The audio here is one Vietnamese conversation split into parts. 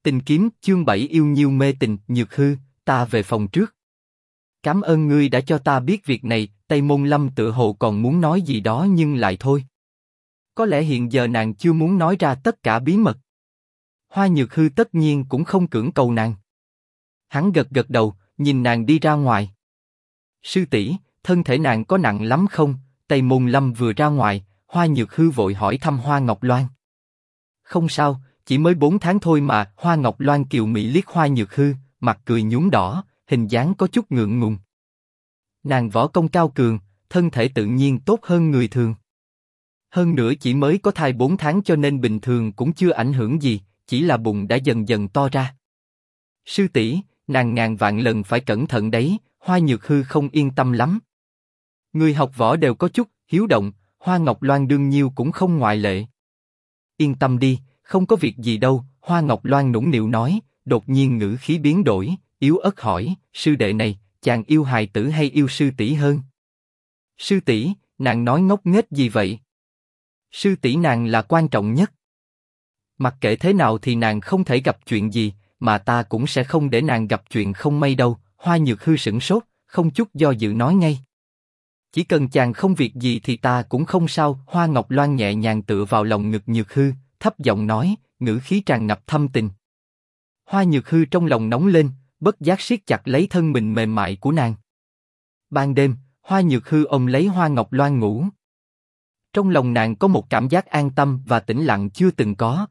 Tình kiếm chương 7 yêu nhiêu mê tình. Nhược Hư, ta về phòng trước. Cảm ơn ngươi đã cho ta biết việc này. Tây Môn Lâm tựa hồ còn muốn nói gì đó nhưng lại thôi. Có lẽ hiện giờ nàng chưa muốn nói ra tất cả bí mật. Hoa Nhược Hư tất nhiên cũng không cưỡng cầu nàng. Hắn gật gật đầu, nhìn nàng đi ra ngoài. Sư tỷ, thân thể nàng có nặng lắm không? Tây Môn Lâm vừa ra ngoài, Hoa Nhược Hư vội hỏi thăm Hoa Ngọc Loan. Không sao, chỉ mới 4 tháng thôi mà. Hoa Ngọc Loan kiều mị liếc Hoa Nhược Hư, mặt cười nhuốm đỏ, hình dáng có chút ngượng ngùng. Nàng võ công cao cường, thân thể tự nhiên tốt hơn người thường. Hơn nữa chỉ mới có thai 4 tháng cho nên bình thường cũng chưa ảnh hưởng gì, chỉ là bụng đã dần dần to ra. Sư tỷ, nàng ngàn vạn lần phải cẩn thận đấy. Hoa Nhược Hư không yên tâm lắm. Người học võ đều có chút hiếu động, Hoa Ngọc Loan đương nhiêu cũng không ngoại lệ. Yên tâm đi, không có việc gì đâu. Hoa Ngọc Loan nũng nịu nói, đột nhiên ngữ khí biến đổi, yếu ớt hỏi, sư đệ này, chàng yêu hài tử hay yêu sư tỷ hơn? Sư tỷ, nàng nói ngốc nghếch gì vậy? Sư tỷ nàng là quan trọng nhất. Mặc kệ thế nào thì nàng không thể gặp chuyện gì, mà ta cũng sẽ không để nàng gặp chuyện không may đâu. Hoa Nhược Hư sửng sốt, không chút do dự nói ngay. Chỉ cần chàng không việc gì thì ta cũng không sao. Hoa Ngọc Loan nhẹ nhàng tựa vào lòng ngực Nhược Hư, thấp giọng nói, ngữ khí tràn ngập thâm tình. Hoa Nhược Hư trong lòng nóng lên, bất giác siết chặt lấy thân mình mềm mại của nàng. Ban đêm, Hoa Nhược Hư ôm lấy Hoa Ngọc Loan ngủ. Trong lòng nàng có một cảm giác an tâm và tĩnh lặng chưa từng có.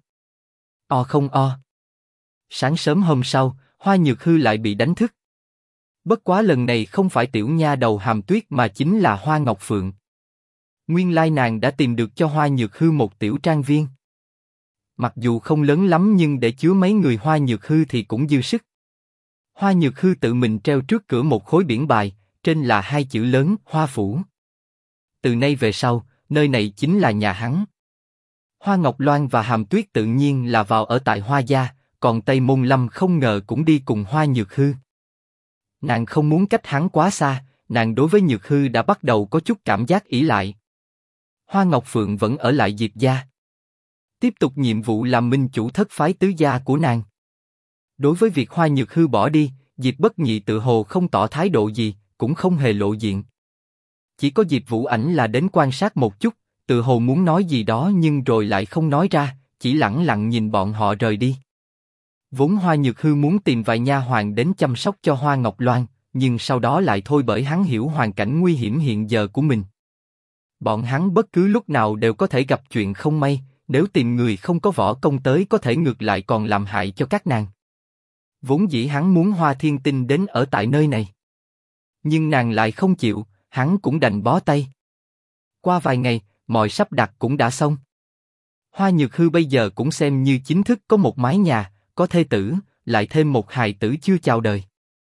O không o. Sáng sớm hôm sau, Hoa Nhược Hư lại bị đánh thức. Bất quá lần này không phải tiểu nha đầu Hàm Tuyết mà chính là Hoa Ngọc Phượng. Nguyên lai nàng đã tìm được cho Hoa Nhược Hư một tiểu trang viên. Mặc dù không lớn lắm nhưng để chứa mấy người Hoa Nhược Hư thì cũng dư sức. Hoa Nhược Hư tự mình treo trước cửa một khối biển bài, trên là 2 chữ lớn Hoa Phủ. Từ nay về sau, nơi này chính là nhà hắn. Hoa Ngọc Loan và Hàm Tuyết tự nhiên là vào ở tại Hoa gia, còn Tây Môn Lâm không ngờ cũng đi cùng Hoa Nhược Hư. Nàng không muốn cách hắn quá xa, nàng đối với Nhược Hư đã bắt đầu có chút cảm giác ỷ lại. Hoa Ngọc Phượng vẫn ở lại Diệp gia, tiếp tục nhiệm vụ làm minh chủ thất phái tứ gia của nàng. Đối với việc Hoa Nhược Hư bỏ đi, Diệp Bất Nhị tự hồ không tỏ thái độ gì, cũng không hề lộ diện. Chỉ có Diệp Vũ Ảnh là đến quan sát một chút, tự hồ muốn nói gì đó nhưng rồi lại không nói ra, chỉ lẳng lặng nhìn bọn họ rời đi. Vốn Hoa Nhược Hư muốn tìm vài nha hoàn đến chăm sóc cho Hoa Ngọc Loan, nhưng sau đó lại thôi bởi hắn hiểu hoàn cảnh nguy hiểm hiện giờ của mình. Bọn hắn bất cứ lúc nào đều có thể gặp chuyện không may, nếu tìm người không có võ công tới có thể ngược lại còn làm hại cho các nàng. Vốn dĩ hắn muốn Hoa Thiên Tinh đến ở tại nơi này, nhưng nàng lại không chịu, hắn cũng đành bó tay. Qua vài ngày, mọi sắp đặt cũng đã xong. Hoa Nhược Hư bây giờ cũng xem như chính thức có một mái nhà, có thê tử, lại thêm một hài tử chưa chào đời.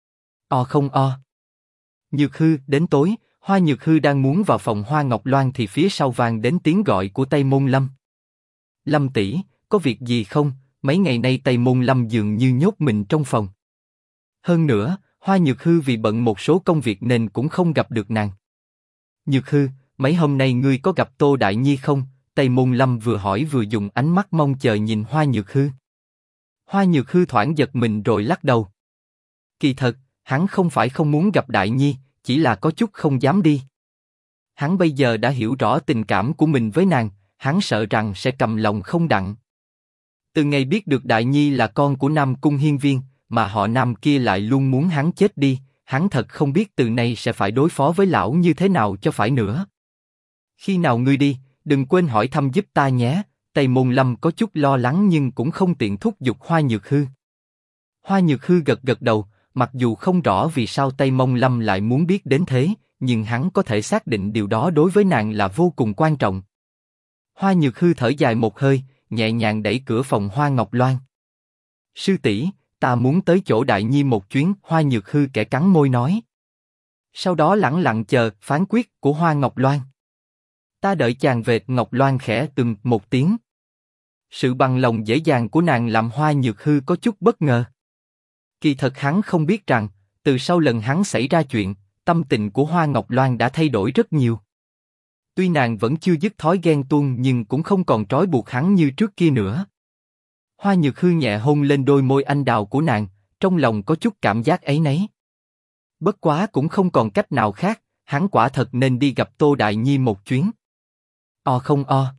O không o. Nhược Hư, đến tối, Hoa Nhược Hư đang muốn vào phòng Hoa Ngọc Loan thì phía sau vang đến tiếng gọi của Tây Môn Lâm. Lâm tỷ, có việc gì không? Mấy ngày nay Tây Môn Lâm dường như nhốt mình trong phòng. Hơn nữa, Hoa Nhược Hư vì bận một số công việc nên cũng không gặp được nàng. Nhược Hư, mấy hôm nay ngươi có gặp Tô Đại Nhi không? Tây Môn Lâm vừa hỏi vừa dùng ánh mắt mong chờ nhìn Hoa Nhược Hư. Hoa Nhược Hư thoáng giật mình rồi lắc đầu. Kỳ thật, hắn không phải không muốn gặp Đại Nhi, chỉ là có chút không dám đi. Hắn bây giờ đã hiểu rõ tình cảm của mình với nàng, hắn sợ rằng sẽ cầm lòng không đặng. Từ ngày biết được Đại Nhi là con của Nam Cung Hiên Viên, mà họ Nam kia lại luôn muốn hắn chết đi, hắn thật không biết từ nay sẽ phải đối phó với lão như thế nào cho phải nữa. Khi nào ngươi đi, đừng quên hỏi thăm giúp ta nhé. Tây Môn Lâm có chút lo lắng nhưng cũng không tiện thúc giục Hoa Nhược Hư. Hoa Nhược Hư gật gật đầu, mặc dù không rõ vì sao Tây Môn Lâm lại muốn biết đến thế, nhưng hắn có thể xác định điều đó đối với nàng là vô cùng quan trọng. Hoa Nhược Hư thở dài một hơi, nhẹ nhàng đẩy cửa phòng Hoa Ngọc Loan. Sư tỷ, ta muốn tới chỗ Đại Nhi một chuyến. Hoa Nhược Hư kẻ cắn môi nói. Sau đó lẳng lặng chờ phán quyết của Hoa Ngọc Loan. Ta đợi chàng về. Ngọc Loan khẽ một tiếng. Sự bằng lòng dễ dàng của nàng làm Hoa Nhược Hư có chút bất ngờ. Kỳ thật hắn không biết rằng, từ sau lần hắn xảy ra chuyện, tâm tình của Hoa Ngọc Loan đã thay đổi rất nhiều. Tuy nàng vẫn chưa dứt thói ghen tuông nhưng cũng không còn trói buộc hắn như trước kia nữa. Hoa Nhược Hư nhẹ hôn lên đôi môi anh đào của nàng, trong lòng có chút cảm giác áy náy. Bất quá cũng không còn cách nào khác, hắn quả thật nên đi gặp Tô Đại Nhi một chuyến. O không o.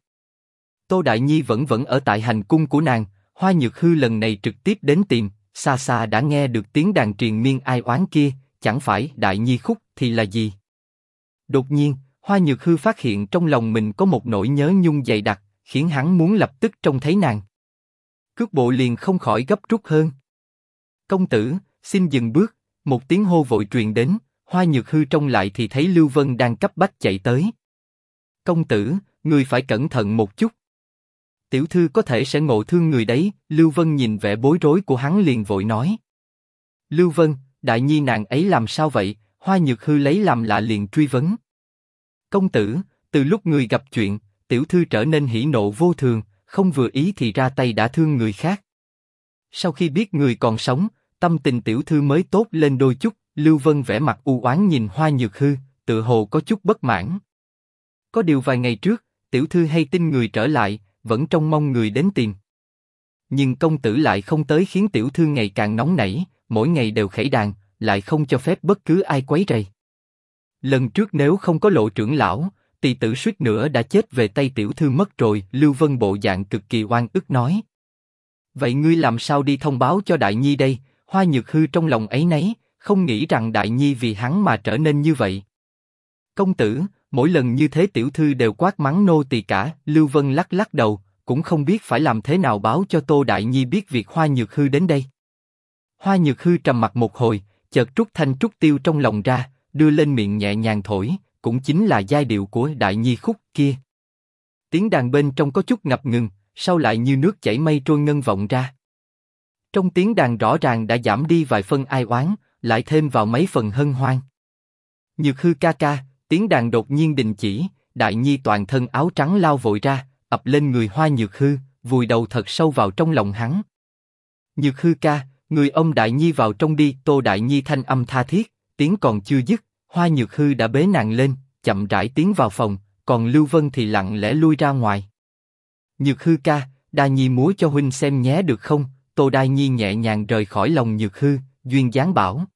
Tô Đại Nhi vẫn ở tại hành cung của nàng, Hoa Nhược Hư lần này trực tiếp đến tìm, xa xa đã nghe được tiếng đàn triền miên ai oán kia, chẳng phải Đại Nhi khúc thì là gì? Đột nhiên, Hoa Nhược Hư phát hiện trong lòng mình có một nỗi nhớ nhung dày đặc, khiến hắn muốn lập tức trông thấy nàng. Cước bộ liền không khỏi gấp rút hơn. Công tử, xin dừng bước, một tiếng hô vội truyền đến, Hoa Nhược Hư trông lại thì thấy Lưu Vân đang cấp bách chạy tới. Công tử, người phải cẩn thận một chút. Tiểu thư có thể sẽ ngộ thương người đấy, Lưu Vân nhìn vẻ bối rối của hắn liền vội nói. Lưu Vân, Đại Nhi nàng ấy làm sao vậy? Hoa Nhược Hư lấy làm lạ liền truy vấn. Công tử, từ lúc người gặp chuyện, tiểu thư trở nên hỉ nộ vô thường, không vừa ý thì ra tay đã thương người khác. Sau khi biết người còn sống, tâm tình tiểu thư mới tốt lên đôi chút. Lưu Vân vẻ mặt u oán nhìn Hoa Nhược Hư, tự hồ có chút bất mãn. Có điều vài ngày trước, tiểu thư hay tin người trở lại, vẫn trông mong người đến tìm. Nhưng công tử lại không tới khiến tiểu thư ngày càng nóng nảy, mỗi ngày đều khẩy đàn, lại không cho phép bất cứ ai quấy rầy. Lần trước nếu không có Lộ trưởng lão, tỳ tử suýt nữa đã chết về tay tiểu thư mất rồi. Lưu Vân bộ dạng cực kỳ oan ức nói. Vậy ngươi làm sao đi thông báo cho Đại Nhi đây? Hoa Nhược Hư trong lòng áy náy, không nghĩ rằng Đại Nhi vì hắn mà trở nên như vậy. Công tử, mỗi lần như thế tiểu thư đều quát mắng nô tỳ cả. Lưu Vân lắc lắc đầu, cũng không biết phải làm thế nào báo cho Tô Đại Nhi biết việc Hoa Nhược Hư đến đây. Hoa Nhược Hư trầm mặt một hồi, chợt trút thanh trút tiêu trong lòng ra, đưa lên miệng nhẹ nhàng thổi, cũng chính là giai điệu của Đại Nhi khúc kia. Tiếng đàn bên trong có chút ngập ngừng, sau lại như nước chảy mây trôi ngân vọng ra. Trong tiếng đàn rõ ràng đã giảm đi vài phân ai oán, lại thêm vào mấy phần hân hoan. Nhược Hư ca ca, tiếng đàn đột nhiên đình chỉ, Đại Nhi toàn thân áo trắng lao vội ra, ập lên người Hoa Nhược Hư, vùi đầu thật sâu vào trong lòng hắn. Nhược Hư ca, người ôm Đại Nhi vào trong đi. Tô Đại Nhi thanh âm tha thiết, tiếng còn chưa dứt, Hoa Nhược Hư đã bế nàng lên, chậm rãi tiến vào phòng, còn Lưu Vân thì lặng lẽ lui ra ngoài. Nhược Hư ca, Đa Nhi múa cho huynh xem nhé được không? Tô Đa Nhi nhẹ nhàng rời khỏi lòng Nhược Hư, duyên dáng bảo.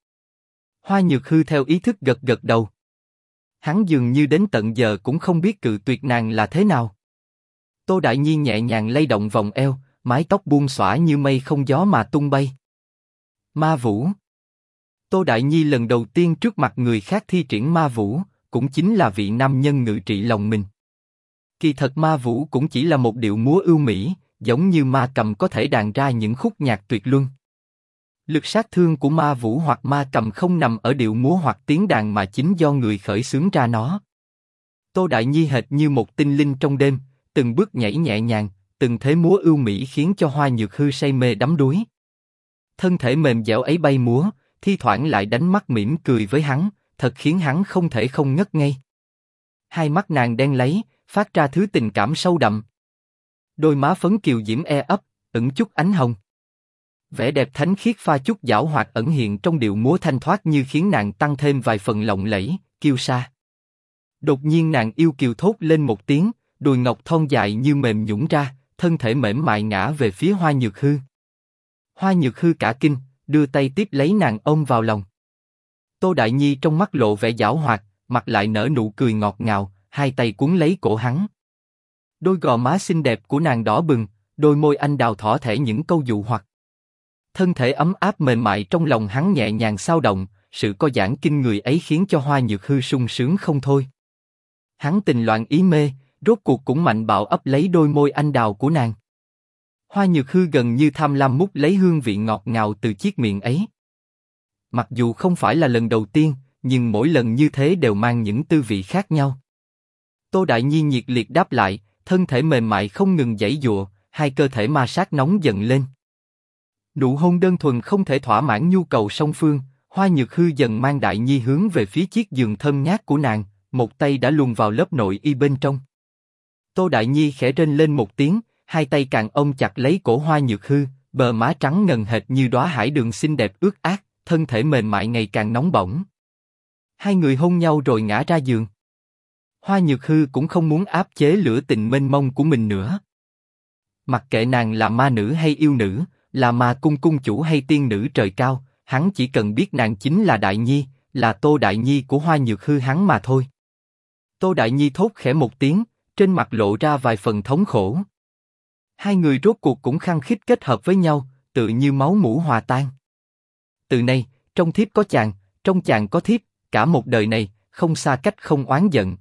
Hoa Nhược Hư theo ý thức gật gật đầu. Hắn dường như đến tận giờ cũng không biết cự tuyệt nàng là thế nào. Tô Đại Nhi nhẹ nhàng lay động vòng eo, mái tóc buông xõa như mây không gió mà tung bay. Ma Vũ. Tô Đại Nhi lần đầu tiên trước mặt người khác thi triển Ma Vũ, cũng chính là vị nam nhân ngự trị lòng mình. Kỳ thật Ma Vũ cũng chỉ là một điệu múa ưu mỹ, giống như ma cầm có thể đàn ra những khúc nhạc tuyệt luân. Lực sát thương của Ma Vũ hoặc ma cầm không nằm ở điệu múa hoặc tiếng đàn mà chính do người khởi xướng ra nó. Tô Đại Nhi hệt như một tinh linh trong đêm, từng bước nhảy nhẹ nhàng, từng thế múa ưu mỹ khiến cho Hoa Nhược Hư say mê đắm đuối. Thân thể mềm dẻo ấy bay múa, thi thoảng lại đánh mắt mỉm cười với hắn, thật khiến hắn không thể không ngất ngây. Hai mắt nàng đen láy, phát ra thứ tình cảm sâu đậm. Đôi má phấn kiều diễm e ấp, ẩn chút ánh hồng. Vẻ đẹp thánh khiết pha chút giảo hoạt ẩn hiện trong điệu múa thanh thoát như khiến nàng tăng thêm vài phần lộng lẫy, kiêu sa. Đột nhiên nàng yêu kiều thốt lên một tiếng, đùi ngọc thon dài như mềm nhũn ra, thân thể mềm mại ngã về phía Hoa Nhược Hư. Hoa Nhược Hư cả kinh, đưa tay tiếp lấy nàng ôm vào lòng. Tô Đại Nhi trong mắt lộ vẻ giảo hoạt, mặt lại nở nụ cười ngọt ngào, hai tay cuốn lấy cổ hắn. Đôi gò má xinh đẹp của nàng đỏ bừng, đôi môi anh đào thỏ thẻ những câu dụ hoặc. Thân thể ấm áp mềm mại trong lòng hắn nhẹ nhàng xao động, sự co giãn kinh người ấy khiến cho Hoa Nhược Hư sung sướng không thôi. Hắn tình loạn ý mê, rốt cuộc cũng mạnh bạo ấp lấy đôi môi anh đào của nàng. Hoa Nhược Hư gần như tham lam mút lấy hương vị ngọt ngào từ chiếc miệng ấy. Mặc dù không phải là lần đầu tiên, nhưng mỗi lần như thế đều mang những tư vị khác nhau. Tô Đại Nhi nhiệt liệt đáp lại, thân thể mềm mại không ngừng giãy giụa, hai cơ thể ma sát nóng dần lên. Nụ hôn đơn thuần không thể thỏa mãn nhu cầu song phương, Hoa Nhược Hư dần mang Đại Nhi hướng về phía chiếc giường thơm ngát của nàng, một tay đã luồn vào lớp nội y bên trong. Tô Đại Nhi khẽ rên lên một tiếng, hai tay càng ôm chặt lấy cổ Hoa Nhược Hư, bờ má trắng ngần hệt như đóa hải đường xinh đẹp ướt át, thân thể mềm mại ngày càng nóng bỏng. Hai người hôn nhau rồi ngã ra giường. Hoa Nhược Hư cũng không muốn áp chế lửa tình mênh mông của mình nữa. Mặc kệ nàng là ma nữ hay yêu nữ, là ma cung cung chủ hay tiên nữ trời cao, hắn chỉ cần biết nàng chính là Đại Nhi, là Tô Đại Nhi của Hoa Nhược Hư hắn mà thôi. Tô Đại Nhi thốt khẽ một tiếng, trên mặt lộ ra vài phần thống khổ. Hai người rốt cuộc cũng khăng khít kết hợp với nhau, tự như máu mủ hòa tan. Từ nay, trong thiếp có chàng, trong chàng có thiếp, cả một đời này, không xa cách không oán giận.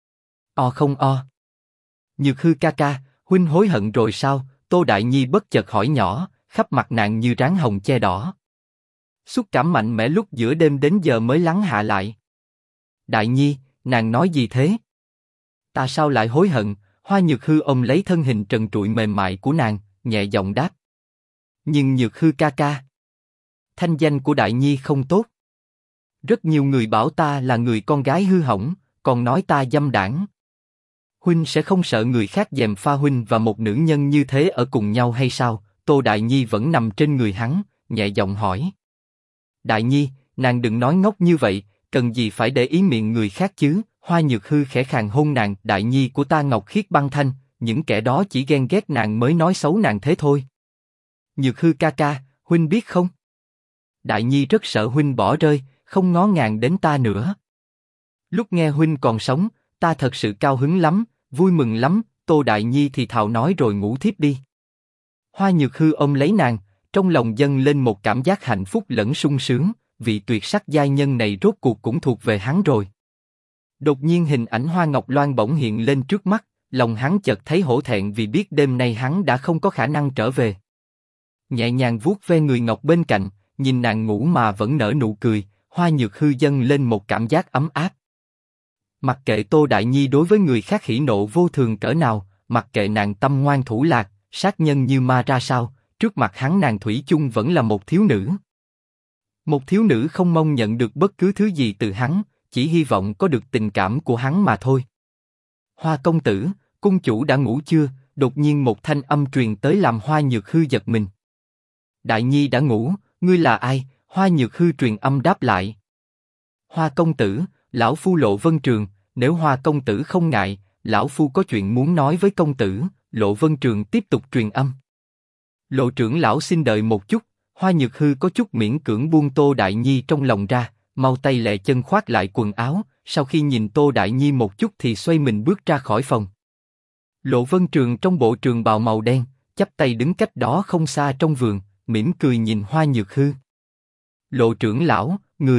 O không o. Nhược Hư ca ca, huynh hối hận rồi sao? Tô Đại Nhi bất chợt hỏi nhỏ, khắp mặt nàng như ráng hồng che đỏ. Xúc cảm mạnh mẽ lúc giữa đêm đến giờ mới lắng hạ lại. Đại Nhi, nàng nói gì thế? Ta sao lại hối hận? Hoa Nhược Hư ôm lấy thân hình trần trụi mềm mại của nàng, nhẹ giọng đáp. Nhưng Nhược Hư ca ca, thanh danh của Đại Nhi không tốt. Rất nhiều người bảo ta là người con gái hư hỏng, còn nói ta dâm đảng. Huynh sẽ không sợ người khác gièm pha huynh và một nữ nhân như thế ở cùng nhau hay sao? Tô Đại Nhi vẫn nằm trên người hắn, nhẹ giọng hỏi. Đại Nhi, nàng đừng nói ngốc như vậy, cần gì phải để ý miệng người khác chứ? Hoa Nhược Hư khẽ khàng hôn nàng. Đại Nhi của ta ngọc khiết băng thanh, những kẻ đó chỉ ghen ghét nàng mới nói xấu nàng thế thôi. Nhược Hư ca ca, huynh biết không? Đại Nhi rất sợ huynh bỏ rơi, không ngó ngàng đến ta nữa. Lúc nghe huynh còn sống, ta thật sự cao hứng lắm, vui mừng lắm. Tô Đại Nhi thì thào nói rồi ngủ thiếp đi. Hoa Nhược Hư ôm lấy nàng, trong lòng dâng lên một cảm giác hạnh phúc lẫn sung sướng, vị tuyệt sắc giai nhân này rốt cuộc cũng thuộc về hắn rồi. Đột nhiên hình ảnh Hoa Ngọc Loan bỗng hiện lên trước mắt, lòng hắn chợt thấy hổ thẹn vì biết đêm nay hắn đã không có khả năng trở về. Nhẹ nhàng vuốt ve người ngọc bên cạnh, nhìn nàng ngủ mà vẫn nở nụ cười, Hoa Nhược Hư dâng lên một cảm giác ấm áp. Mặc kệ Tô Đại Nhi đối với người khác hỉ nộ vô thường cỡ nào, mặc kệ nàng tâm ngoan thủ lạc, sát nhân như ma ra sao, trước mặt hắn nàng thủy chung vẫn là một thiếu nữ. Một thiếu nữ không mong nhận được bất cứ thứ gì từ hắn, chỉ hy vọng có được tình cảm của hắn mà thôi. Hoa công tử, cung chủ đã ngủ chưa? Đột nhiên một thanh âm truyền tới làm Hoa Nhược Hư giật mình. Đại Nhi đã ngủ, ngươi là ai? Hoa Nhược Hư truyền âm đáp lại. Hoa công tử, lão phu Lộ Vân Trường, nếu Hoa công tử không ngại, lão phu có chuyện muốn nói với công tử. Lộ Vân Trường tiếp tục truyền âm. Lộ trưởng lão xin đợi một chút. Hoa Nhược Hư có chút miễn cưỡng buông Tô Đại Nhi trong lòng ra, mau tay lẹ chân khoác lại quần áo. Sau khi nhìn Tô Đại Nhi một chút thì xoay mình bước ra khỏi phòng. Lộ Vân Trường trong bộ trường bào màu đen, chắp tay đứng cách đó không xa trong vườn, mỉm cười nhìn Hoa Nhược Hư. Lộ trưởng lão,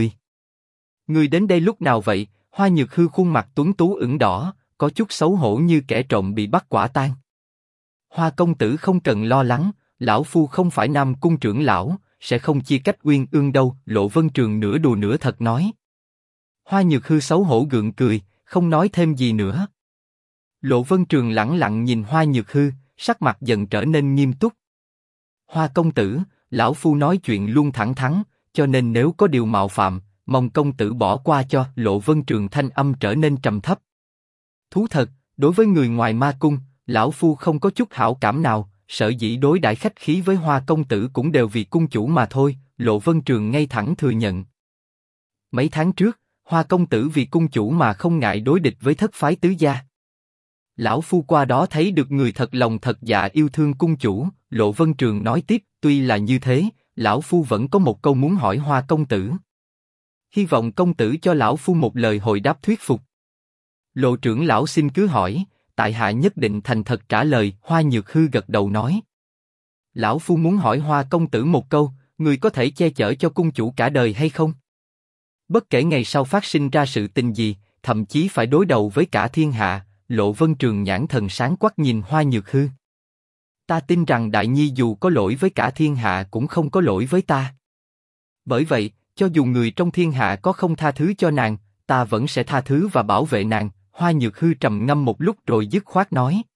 người đến đây lúc nào vậy? Hoa Nhược Hư khuôn mặt tuấn tú ửng đỏ, có chút xấu hổ như kẻ trộm bị bắt quả tang. Hoa công tử không cần lo lắng, lão phu không phải Nam cung trưởng lão, sẽ không chia cách uyên ương đâu. Lộ Vân Trường nửa đùa nửa thật nói. Hoa Nhược Hư xấu hổ gượng cười, không nói thêm gì nữa. Lộ Vân Trường lẳng lặng nhìn Hoa Nhược Hư, sắc mặt dần trở nên nghiêm túc. Hoa công tử, lão phu nói chuyện luôn thẳng thắn, cho nên nếu có điều mạo phạm, mong công tử bỏ qua cho. Lộ Vân Trường thanh âm trở nên trầm thấp. Thú thật, đối với người ngoài ma cung, lão phu không có chút hảo cảm nào, sở dĩ đối đãi khách khí với Hoa công tử cũng đều vì cung chủ mà thôi. Lộ Vân Trường ngay thẳng thừa nhận. Mấy tháng trước, Hoa công tử vì cung chủ mà không ngại đối địch với thất phái tứ gia. Lão phu qua đó thấy được người thật lòng thật dạ yêu thương cung chủ. Lộ Vân Trường nói tiếp, tuy là như thế, lão phu vẫn có một câu muốn hỏi Hoa công tử. Hy vọng công tử cho lão phu một lời hồi đáp thuyết phục. Lộ trưởng lão xin cứ hỏi, tại hạ nhất định thành thật trả lời. Hoa Nhược Hư gật đầu nói. Lão phu muốn hỏi Hoa công tử một câu, người có thể che chở cho cung chủ cả đời hay không? Bất kể ngày sau phát sinh ra sự tình gì, thậm chí phải đối đầu với cả thiên hạ. Lộ Vân Trường nhãn thần sáng quắc nhìn Hoa Nhược Hư. Ta tin rằng Đại Nhi dù có lỗi với cả thiên hạ cũng không có lỗi với ta. Bởi vậy, cho dù người trong thiên hạ có không tha thứ cho nàng, ta vẫn sẽ tha thứ và bảo vệ nàng. Hoa Nhược Hư trầm ngâm một lúc rồi dứt khoát nói.